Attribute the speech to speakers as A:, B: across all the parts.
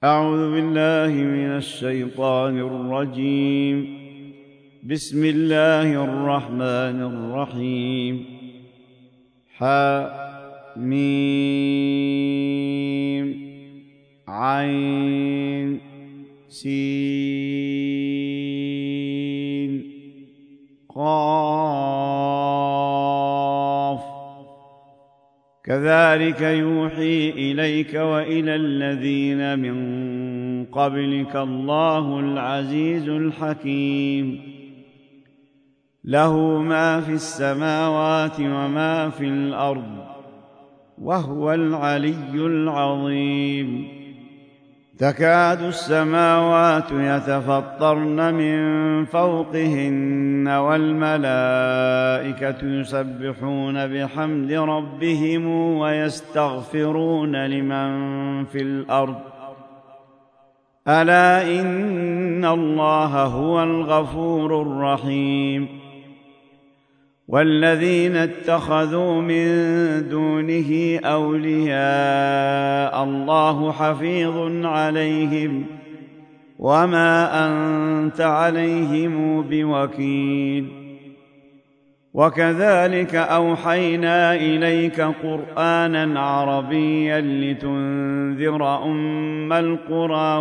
A: أعوذ بالله من الشيطان الرجيم. بسم الله الرحمن الرحيم. حميم عين سين قاف كذلك يوحي إليك وإلى الذين من قبلك الله العزيز الحكيم له ما في السماوات وما في الأرض وهو العلي العظيم. تكاد السماوات يتفطرن من فوقهن والملائكة يسبحون بحمد ربهم ويستغفرون لمن في الأرض ألا إن الله هو الغفور الرحيم. والذين اتخذوا من دونه أولياء الله حفيظ عليهم وما أنت عليهم بوكيل. وكذلك أوحينا إليك قرآنا عربيا لتنذر أم القرى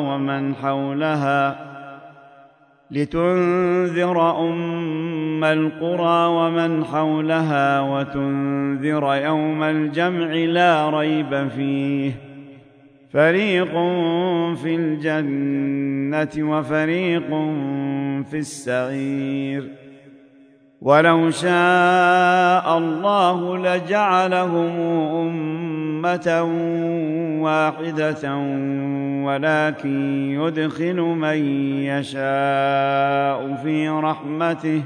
A: ومن حولها وتنذر يوم الجمع لا ريب فيه فريق في الجنة وفريق في السعير. ولو شاء الله لجعلهم أمة واحدة ولكن يدخل من يشاء في رحمته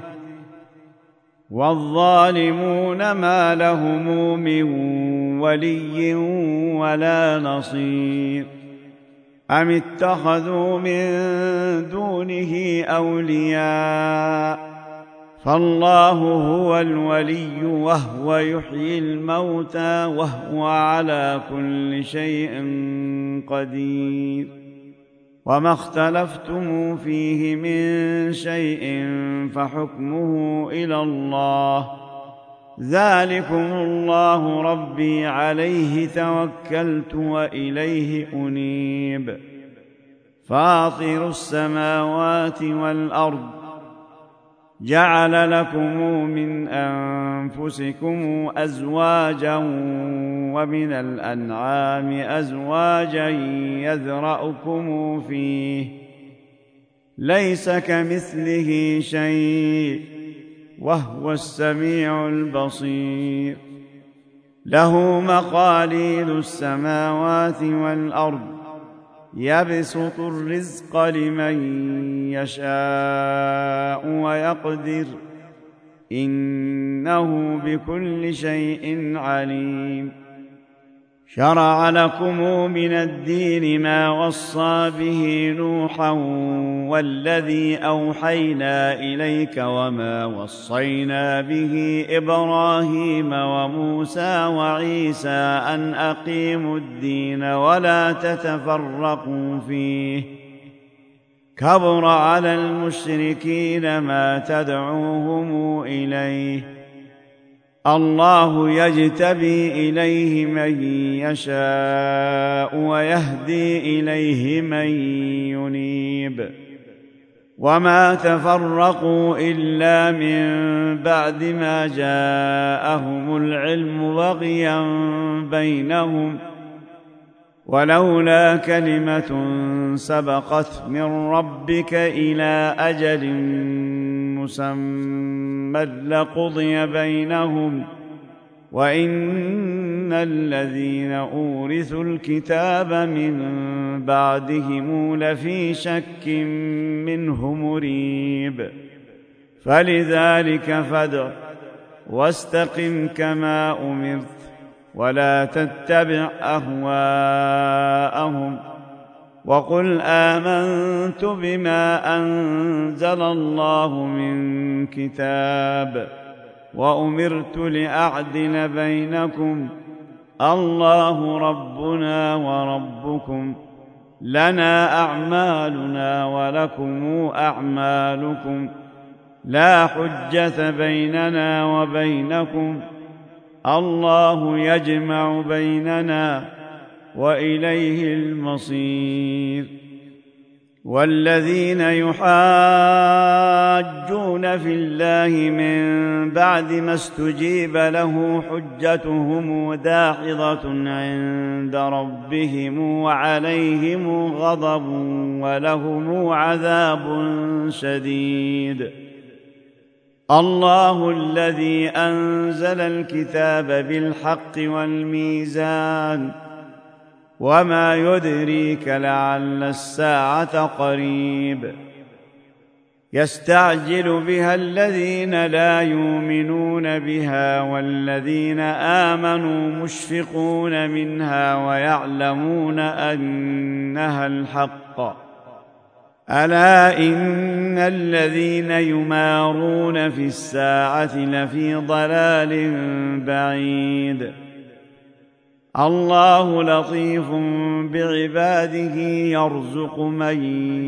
A: والظالمون ما لهم من ولي ولا نصير. أم اتخذوا من دونه أولياء فالله هو الولي وهو يحيي الموتى وهو على كل شيء قدير. وما اختلفتم فيه من شيء فحكمه إلى الله ذلكم الله ربي عليه توكلت وإليه أنيب. فاطر السماوات والأرض جعل لكم من أنفسكم أزواجا ومن الأنعام أزواجا يذرأكم فيه ليس كمثله شيء وهو السميع البصير. له مقاليد السماوات والأرض يبسط الرزق لمن يشاء ويقدر إنه بكل شيء عليم. شرع لكم من الدين ما وصى به نوحا والذي أوحينا إليك وما وصينا به إبراهيم وموسى وعيسى أن أقيموا الدين ولا تتفرقوا فيه كبر على المشركين ما تدعوهم إليه الله يجتبي إليه من يشاء ويهدي إليه من ينيب. وما تفرقوا إلا من بعد ما جاءهم العلم بغيا بينهم ولولا كلمة سبقت من ربك إلى أجل مسمى لقضي بينهم وإن الذين أورثوا الكتاب من بعدهم لفي شك منه مريب. فلذلك فادع واستقم كما أمرت ولا تتبع أهواءهم وقل آمنت بما أنزل الله من كتاب وأمرت لأعدل بينكم الله ربنا وربكم لنا أعمالنا ولكم أعمالكم لا حجة بيننا وبينكم الله يجمع بيننا وإليه المصير. والذين يحاجون في الله من بعد ما استجيب له حجتهم داحضة عند ربهم وعليهم غضب ولهم عذاب شديد. الله الذي أنزل الكتاب بالحق والميزان وما يدريك لعل الساعة قريب. يستعجل بها الذين لا يؤمنون بها والذين آمنوا مشفقون منها ويعلمون أنها الحق. ألا إن الذين يمارون في الساعة لفي ضلال بعيد. الله لطيف بعباده يرزق من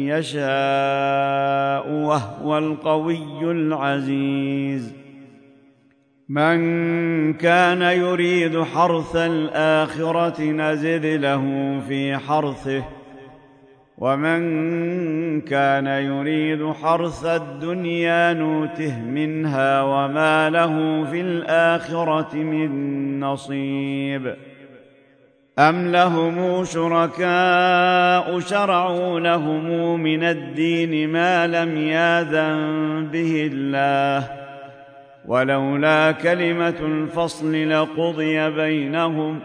A: يشاء وهو القوي العزيز. من كان يريد حرث الآخرة نزد له في حرثه ومن كان يريد حرث الدنيا نوته منها وما له في الآخرة من نصيب. أم لهم شركاء شرعوا لهم من الدين ما لم يأذن به الله ولولا كلمة الفصل لقضي بينهم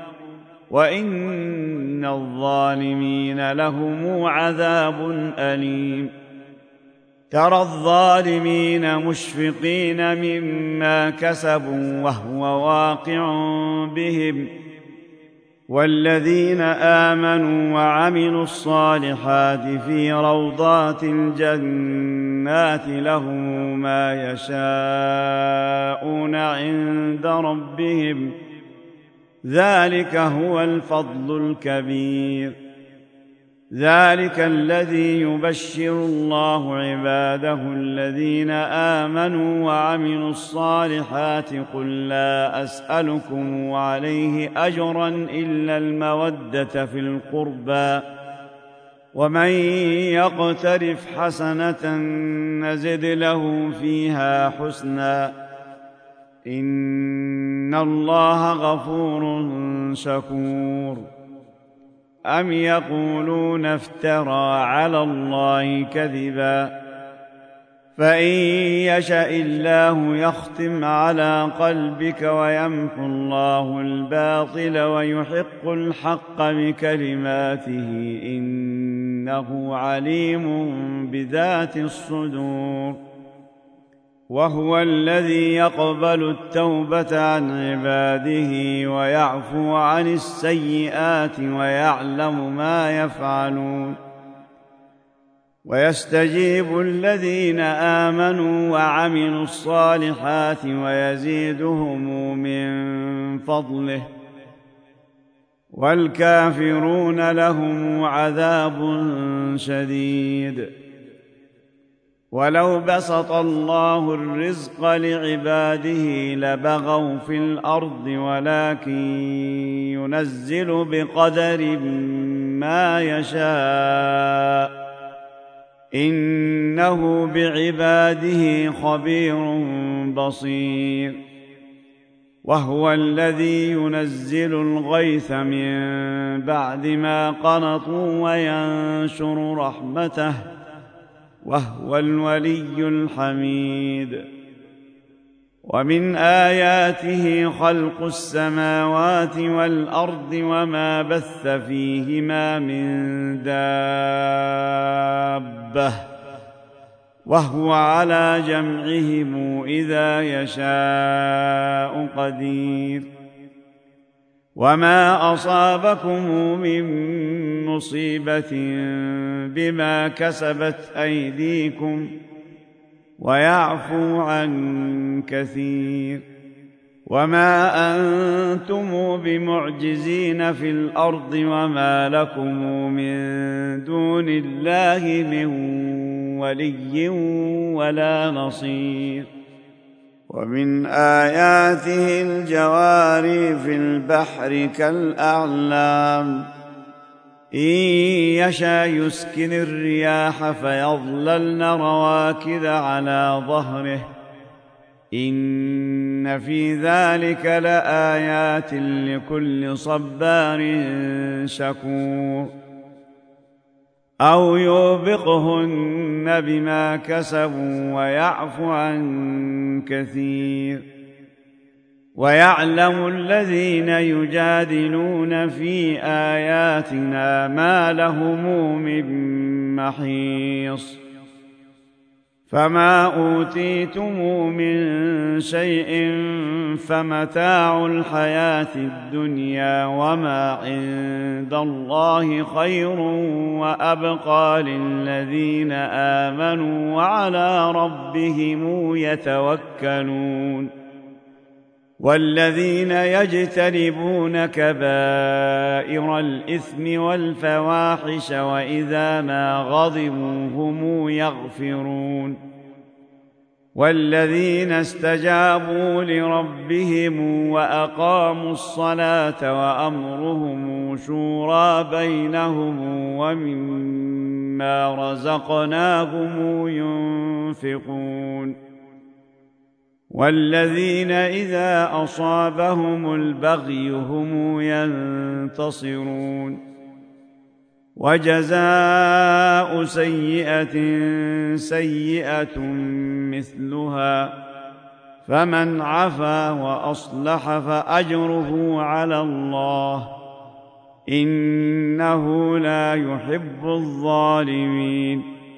A: وإن الظالمين لهم عذاب أليم. ترى الظالمين مشفقين مما كسبوا وهو واقع بهم والذين آمنوا وعملوا الصالحات في روضات الجنات لهم ما يشاءون عند ربهم ذلك هو الفضل الكبير. ذلك الذي يبشر الله عباده الذين آمنوا وعملوا الصالحات قل لا أسألكم عليه أجرا إلا المودة في القربى ومن يقترف حسنة نزد له فيها حسنا إن الله غفور شكور. أم يقولون افترى على الله كذبا فإن يشأ الله يختم على قلبك ويمحو الله الباطل ويحق الحق بكلماته إنه عليم بذات الصدور. وهو الذي يقبل التوبة عن عباده ويعفو عن السيئات ويعلم ما يفعلون. ويستجيب الذين آمنوا وعملوا الصالحات ويزيدهم من فضله والكافرون لهم عذاب شديد. ولو بسط الله الرزق لعباده لبغوا في الأرض ولكن ينزل بقدر ما يشاء إنه بعباده خبير بصير. وهو الذي ينزل الغيث من بعد ما قنطوا وينشر رحمته وهو الولي الحميد. ومن آياته خلق السماوات والأرض وما بث فيهما من دابة وهو على جمعهم إذا يشاء قدير. وما أصابكم من مصيبة بما كسبت أيديكم ويعفو عن كثير. وما أنتم بمعجزين في الأرض وما لكم من دون الله من ولي ولا نصير. ومن آياته الجواري في البحر كالأعلام إن يشأ يسكن الرياح فيظللن رواكد على ظهره إن في ذلك لآيات لكل صبار شكور. أو يوبقهن بما كسبوا ويعفو عن كثير. ويعلم الذين يجادلون في آياتنا ما لهم من محيص. فما أوتيتم من شيء فمتاع الحياة الدنيا وما عند الله خير وأبقى للذين آمنوا وعلى ربهم يتوكلون. والذين يجتنبون كبائر الإثم والفواحش وإذا ما غضبوا هم يغفرون. والذين استجابوا لربهم وأقاموا الصلاة وأمرهم شورى بينهم ومما رزقناهم ينفقون. والذين إذا أصابهم البغي هم ينتصرون. وجزاء سيئة سيئة مثلها فمن عفا وأصلح فأجره على الله إنه لا يحب الظالمين.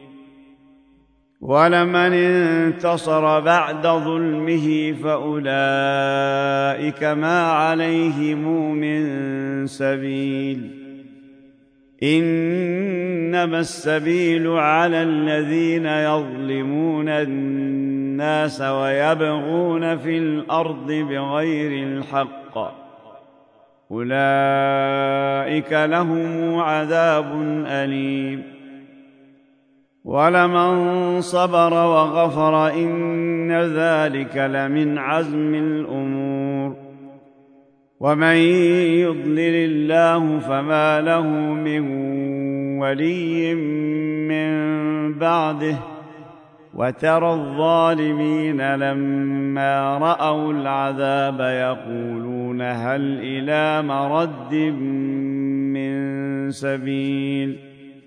A: ولمن انتصر بعد ظلمه فأولئك ما عليهم من سبيل إنما السبيل على الذين يظلمون الناس ويبغون في الأرض بغير الحق أولئك لهم عذاب أليم. ولمن صبر وغفر إن ذلك لمن عزم الأمور. ومن يضلل الله فما له من ولي من بعده وترى الظالمين لما رأوا العذاب يقولون هل إلى مرد من سبيل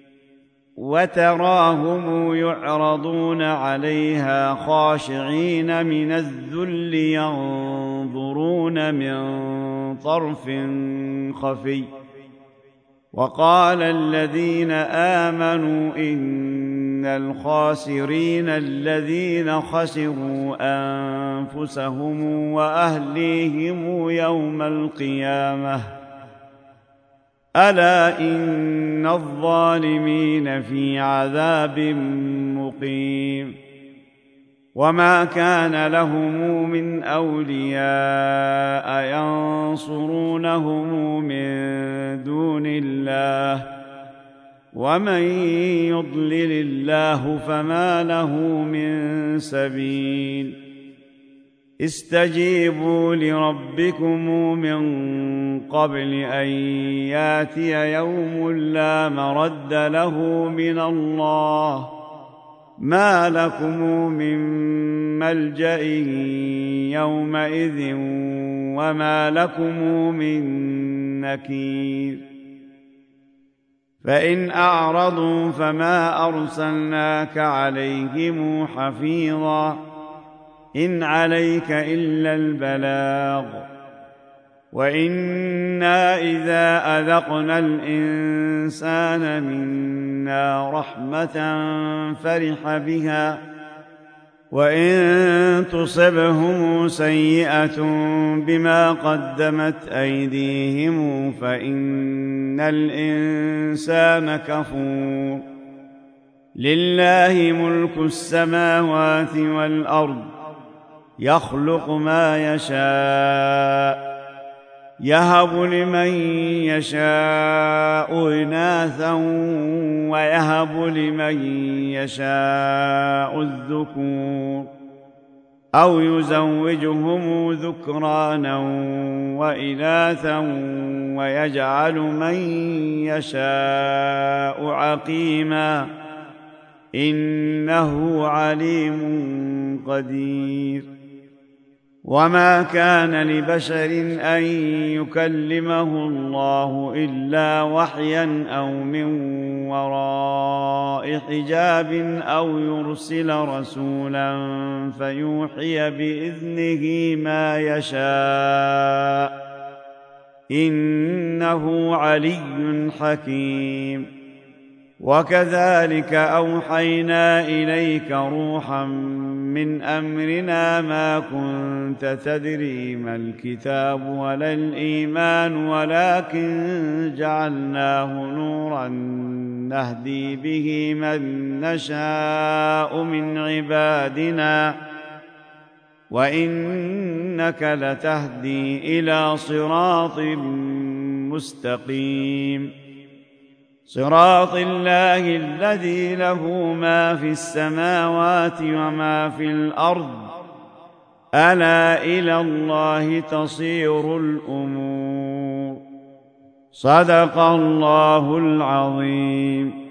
A: وتراهم يعرضون عليها خاشعين من الذل ينظرون من طرف خفي. وقال الذين آمنوا إن الخاسرين الذين خسروا أنفسهم وأهليهم يوم القيامة ألا إن الظالمين في عذاب مقيم. وما كان لهم من أولياء ينصرونهم من دون الله ومن يضلل الله فما له من سبيل. استجيبوا لربكم من قبل أن ياتي يوم لا مرد له من الله ما لكم من ملجأ يومئذ وما لكم من نكير. فإن أعرضوا فما أرسلناك عليهم حفيظا إن عليك إلا البلاغ وإنا إذا أذقنا الإنسان منا رحمة فرح بها وإن تصبهم سيئة بما قدمت أيديهم فإن الإنسان كفور. لله ملك السماوات والأرض يخلق ما يشاء يهب لمن يشاء إناثا ويهب لمن يشاء الذكور أو يزوجهم ذكرانا وإناثا ويجعل من يشاء عقيما إنه عليم قدير. وما كان لبشر أن يكلمه الله إلا وحيا أو من وراء حجاب أو يرسل رسولا فيوحي بإذنه ما يشاء إنه علي حكيم. وكذلك أوحينا إليك روحا من أمرنا ما كنت تدري ما الكتاب ولا الإيمان ولكن جعلناه نورا نهدي به من نشاء من عبادنا وإنك لتهدي إلى صراط مستقيم صراط الله الذي له ما في السماوات وما في الأرض ألا إلى الله تصير الأمور. صدق الله العظيم.